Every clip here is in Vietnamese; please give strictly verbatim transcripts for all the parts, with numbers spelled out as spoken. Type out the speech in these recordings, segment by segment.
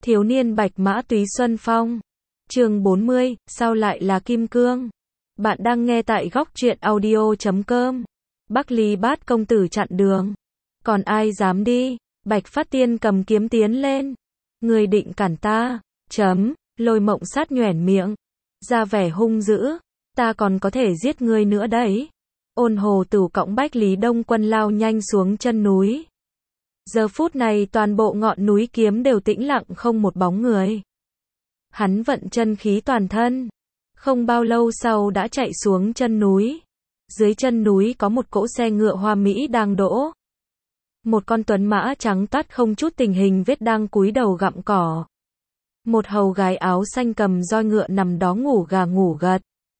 Thiếu niên bạch mã túy xuân phong. Chương bốn mươi, sao lại là kim cương? Bạn đang nghe tại góc truyện audio chấm com. Bắc Ly Bát công tử chặn đường. Còn ai dám đi? Bạch Phát Tiên cầm kiếm tiến lên. Người định cản ta? Chấm, Lôi Mộng Sát nhoẻn miệng, ra vẻ hung dữ. Ta còn có thể giết ngươi nữa đấy. Ôn Hồ Tử cõng Bách Lý Đông Quân lao nhanh xuống chân núi. Giờ phút này toàn bộ ngọn núi Kiếm đều tĩnh lặng không một bóng người. Hắn vận chân khí toàn thân. Không bao lâu sau đã chạy xuống chân núi. Dưới chân núi có một cỗ xe ngựa hoa mỹ đang đỗ. Một con tuấn mã trắng toát không chút tình hình vết đang cúi đầu gặm cỏ. Một hầu gái áo xanh cầm roi ngựa nằm đó ngủ gà ngủ gật.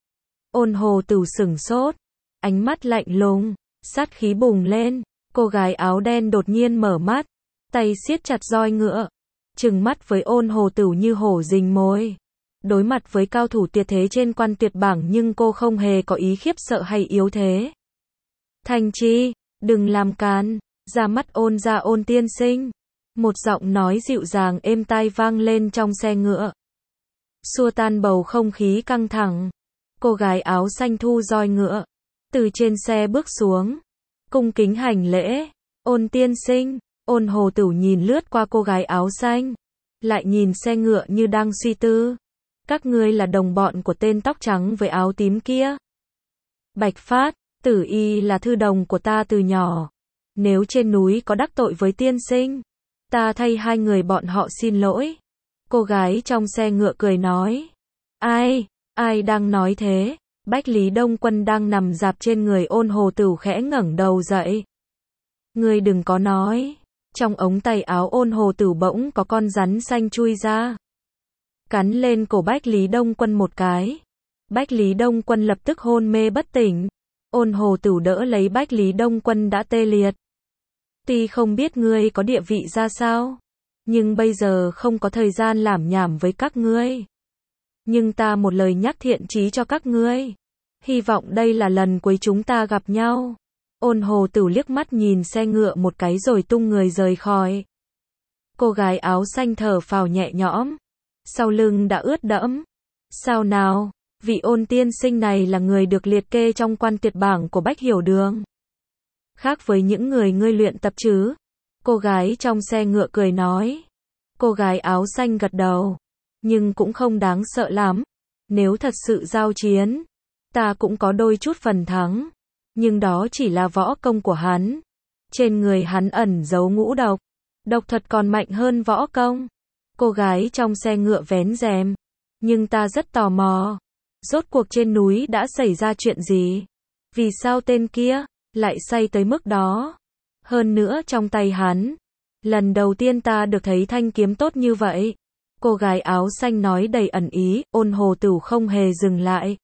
Ôn Hồ Tử sửng sốt, ánh mắt lạnh lùng, sát khí bùng lên. Cô gái áo đen đột nhiên mở mắt, tay siết chặt roi ngựa, trừng mắt với Ôn Hồ Tử như hổ rình mồi. Đối mặt với cao thủ tuyệt thế trên quan tuyệt bảng nhưng cô không hề có ý khiếp sợ hay yếu thế. Thành Chi, đừng làm càn, ra mắt Ôn gia Ôn tiên sinh. Một giọng nói dịu dàng êm tai vang lên trong xe ngựa, xua tan bầu không khí căng thẳng. Cô gái áo xanh thu roi ngựa, từ trên xe bước xuống, cung kính hành lễ. Ôn tiên sinh. Ôn Hồ Tử nhìn lướt qua cô gái áo xanh, lại nhìn xe ngựa như đang suy tư. Các ngươi là đồng bọn của tên tóc trắng với áo tím kia? Bạch Phát, Tử y là thư đồng của ta từ nhỏ. Nếu trên núi có đắc tội với tiên sinh, ta thay hai người bọn họ xin lỗi. Cô gái trong xe ngựa cười nói. Ai, ai đang nói thế? Bách Lý Đông Quân đang nằm dạp trên người Ôn Hồ Tử khẽ ngẩng đầu dậy. Ngươi đừng có nói. Trong ống tay áo Ôn Hồ Tử bỗng có con rắn xanh chui ra, cắn lên cổ Bách Lý Đông Quân một cái. Bách Lý Đông Quân lập tức hôn mê bất tỉnh. Ôn Hồ Tử đỡ lấy Bách Lý Đông Quân đã tê liệt. Tuy không biết ngươi có địa vị ra sao, nhưng bây giờ không có thời gian lảm nhảm với các ngươi. Nhưng ta một lời nhắc thiện chí cho các ngươi. Hy vọng đây là lần cuối chúng ta gặp nhau. Ôn Hồ Tử liếc mắt nhìn xe ngựa một cái rồi tung người rời khỏi. Cô gái áo xanh thở phào nhẹ nhõm, sau lưng đã ướt đẫm. Sao nào, vị Ôn tiên sinh này là người được liệt kê trong quan tuyệt bảng của Bách Hiểu Đường. Khác với những người ngươi luyện tập chứ? Cô gái trong xe ngựa cười nói. Cô gái áo xanh gật đầu. Nhưng cũng không đáng sợ lắm. Nếu thật sự giao chiến, ta cũng có đôi chút phần thắng. Nhưng đó chỉ là võ công của hắn. Trên người hắn ẩn giấu ngũ độc. Độc thuật còn mạnh hơn võ công. Cô gái trong xe ngựa vén rèm. Nhưng ta rất tò mò. Rốt cuộc trên núi đã xảy ra chuyện gì? Vì sao tên kia lại say tới mức đó? Hơn nữa trong tay hắn, lần đầu tiên ta được thấy thanh kiếm tốt như vậy. Cô gái áo xanh nói đầy ẩn ý. Ôn Hồ Tử không hề dừng lại,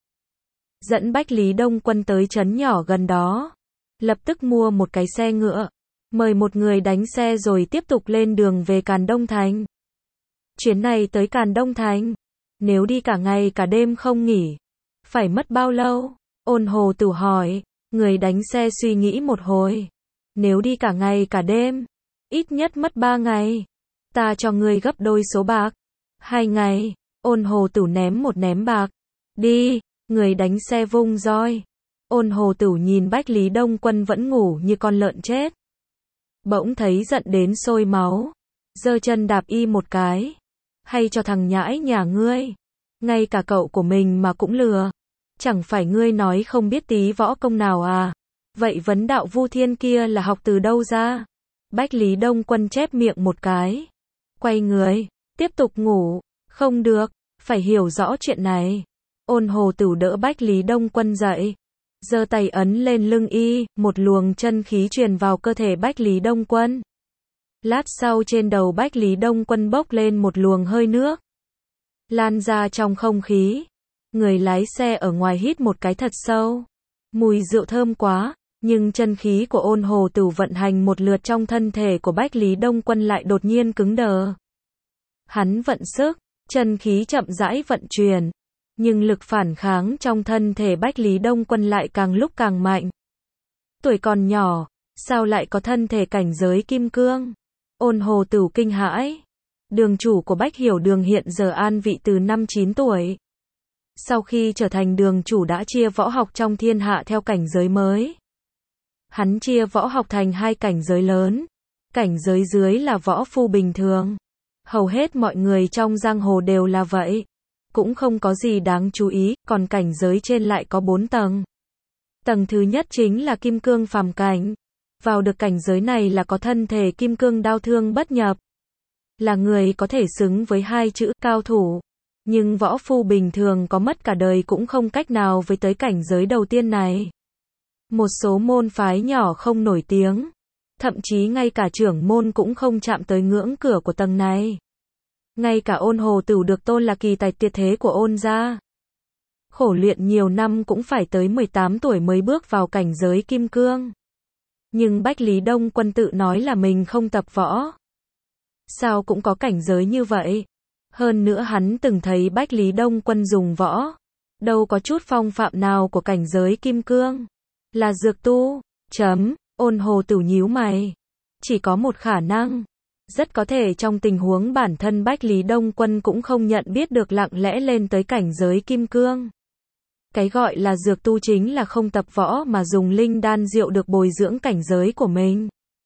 dẫn Bách Lý Đông Quân tới trấn nhỏ gần đó. Lập tức mua một cái xe ngựa, mời một người đánh xe rồi tiếp tục lên đường về Càn Đông Thành. Chuyến này tới Càn Đông Thành, nếu đi cả ngày cả đêm không nghỉ, phải mất bao lâu? Ôn Hồ Tử hỏi. Người đánh xe suy nghĩ một hồi. Nếu đi cả ngày cả đêm, ít nhất mất ba ngày. Ta cho ngươi gấp đôi số bạc. Hai ngày. Ôn Hồ Tử ném một ném bạc. Đi. Người đánh xe vung roi. Ôn Hồ Tử nhìn Bách Lý Đông Quân vẫn ngủ như con lợn chết, bỗng thấy giận đến sôi máu, giơ chân đạp y một cái. Hay cho thằng nhãi nhà ngươi, ngay cả cậu của mình mà cũng lừa. Chẳng phải ngươi nói không biết tí võ công nào à? Vậy vấn đạo Vu Thiên kia là học từ đâu ra? Bách Lý Đông Quân chép miệng một cái, quay người, tiếp tục ngủ. Không được, phải hiểu rõ chuyện này. Ôn Hồ Tử đỡ Bách Lý Đông Quân dậy, giơ tay ấn lên lưng y, một luồng chân khí truyền vào cơ thể Bách Lý Đông Quân. Lát sau trên đầu Bách Lý Đông Quân bốc lên một luồng hơi nước, lan ra trong không khí. Người lái xe ở ngoài hít một cái thật sâu. Mùi rượu thơm quá, nhưng chân khí của Ôn Hồ Tử vận hành một lượt trong thân thể của Bách Lý Đông Quân lại đột nhiên cứng đờ. Hắn vận sức, chân khí chậm rãi vận chuyển, nhưng lực phản kháng trong thân thể Bách Lý Đông Quân lại càng lúc càng mạnh. Tuổi còn nhỏ, sao lại có thân thể cảnh giới kim cương? Ôn Hồ Tử kinh hãi. Đường chủ của Bách Hiểu Đường hiện giờ an vị từ năm chín tuổi. Sau khi trở thành đường chủ đã chia võ học trong thiên hạ theo cảnh giới mới. Hắn chia võ học thành hai cảnh giới lớn. Cảnh giới dưới là võ phu bình thường. Hầu hết mọi người trong giang hồ đều là vậy. Cũng không có gì đáng chú ý, còn cảnh giới trên lại có bốn tầng. Tầng thứ nhất chính là kim cương phàm cảnh. Vào được cảnh giới này là có thân thể kim cương đao thương bất nhập. Là người có thể xứng với hai chữ cao thủ. Nhưng võ phu bình thường có mất cả đời cũng không cách nào với tới cảnh giới đầu tiên này. Một số môn phái nhỏ không nổi tiếng. Thậm chí ngay cả trưởng môn cũng không chạm tới ngưỡng cửa của tầng này. Ngay cả Ôn Hồ Tửu được tôn là kỳ tài tuyệt thế của Ôn gia. Khổ luyện nhiều năm cũng phải tới mười tám tuổi mới bước vào cảnh giới kim cương. Nhưng Bách Lý Đông Quân tự nói là mình không tập võ. Sao cũng có cảnh giới như vậy. Hơn nữa hắn từng thấy Bách Lý Đông Quân dùng võ. Đâu có chút phong phạm nào của cảnh giới kim cương. Là dược tu. Chấm. Ôn Hồ Tửu nhíu mày. Chỉ có một khả năng. Rất có thể trong tình huống bản thân Bách Lý Đông Quân cũng không nhận biết được lặng lẽ lên tới cảnh giới kim cương. Cái gọi là dược tu chính là không tập võ mà dùng linh đan rượu được bồi dưỡng cảnh giới của mình.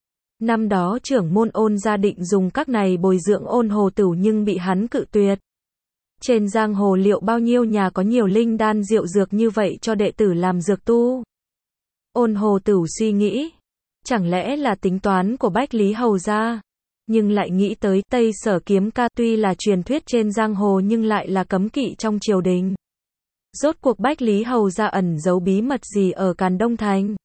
Năm đó trưởng môn Ôn gia định dùng các này bồi dưỡng Ôn Hồ Tửu nhưng bị hắn cự tuyệt. Trên giang hồ liệu bao nhiêu nhà có nhiều linh đan rượu dược như vậy cho đệ tử làm dược tu. Ôn Hồ Tửu suy nghĩ. Chẳng lẽ là tính toán của Bách Lý Hầu gia? Nhưng lại nghĩ tới Tây Sở Kiếm Ca tuy là truyền thuyết trên giang hồ nhưng lại là cấm kỵ trong triều đình. Rốt cuộc Bách Lý Hầu gia ẩn giấu bí mật gì ở Càn Đông Thành?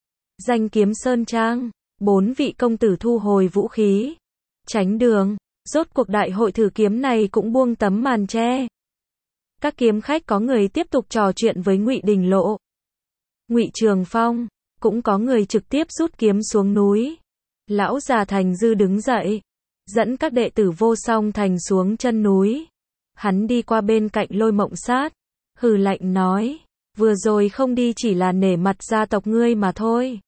Danh kiếm Sơn Trang. Bốn vị công tử thu hồi vũ khí. Tránh đường. Rốt cuộc đại hội thử kiếm này cũng buông tấm màn che. Các kiếm khách có người tiếp tục trò chuyện với Ngụy Đình Lộ. Ngụy Trường Phong. Cũng có người trực tiếp rút kiếm xuống núi. Lão già Thành Dư đứng dậy. Dẫn các đệ tử Vô Song Thành xuống chân núi. Hắn đi qua bên cạnh Lôi Mộng Sát. Hừ lạnh nói. Vừa rồi không đi chỉ là nể mặt gia tộc ngươi mà thôi.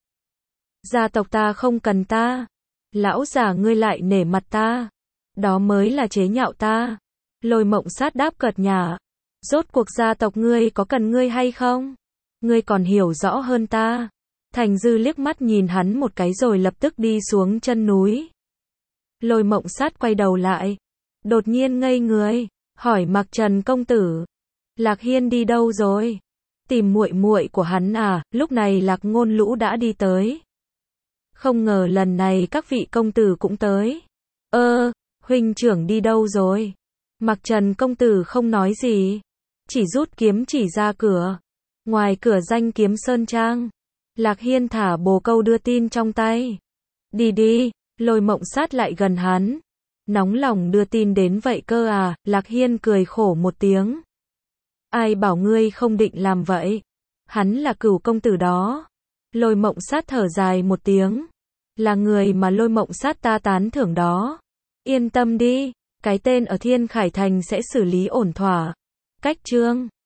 Gia tộc ta không cần ta. Lão già ngươi lại nể mặt ta. Đó mới là chế nhạo ta. Lôi Mộng Sát đáp cợt nhả. Rốt cuộc gia tộc ngươi có cần ngươi hay không? Ngươi còn hiểu rõ hơn ta. Thành Dư liếc mắt nhìn hắn một cái rồi lập tức đi xuống chân núi. Lôi Mộng Sát quay đầu lại. Đột nhiên ngây người. Hỏi Mạc Trần công tử. Lạc Hiên đi đâu rồi? Tìm muội muội của hắn à? Lúc này Lạc Ngôn Lũ đã đi tới. Không ngờ lần này các vị công tử cũng tới. Ơ, huynh trưởng đi đâu rồi? Mạc Trần công tử không nói gì. Chỉ rút kiếm chỉ ra cửa. Ngoài cửa danh kiếm Sơn Trang. Lạc Hiên thả bồ câu đưa tin trong tay. Đi đi, Lôi Mộng Sát lại gần hắn. Nóng lòng đưa tin đến vậy cơ à? Lạc Hiên cười khổ một tiếng. Ai bảo ngươi không định làm vậy? Hắn là Cửu công tử đó. Lôi Mộng Sát thở dài một tiếng. Là người mà Lôi Mộng Sát ta tán thưởng đó. Yên tâm đi, cái tên ở Thiên Khải Thành sẽ xử lý ổn thỏa. Cách chương